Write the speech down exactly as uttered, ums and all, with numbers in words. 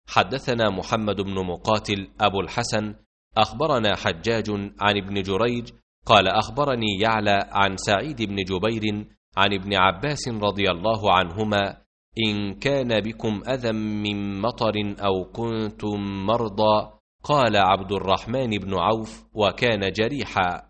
حدثنا محمد بن مقاتل أبو الحسن أخبرنا حجاج عن ابن جريج قال أخبرني يعلى عن سعيد بن جبير عن ابن عباس رضي الله عنهما: إن كان بكم أذى من مطر أو كنتم مرضى. قال عبد الرحمن بن عوف: وكان جريحا.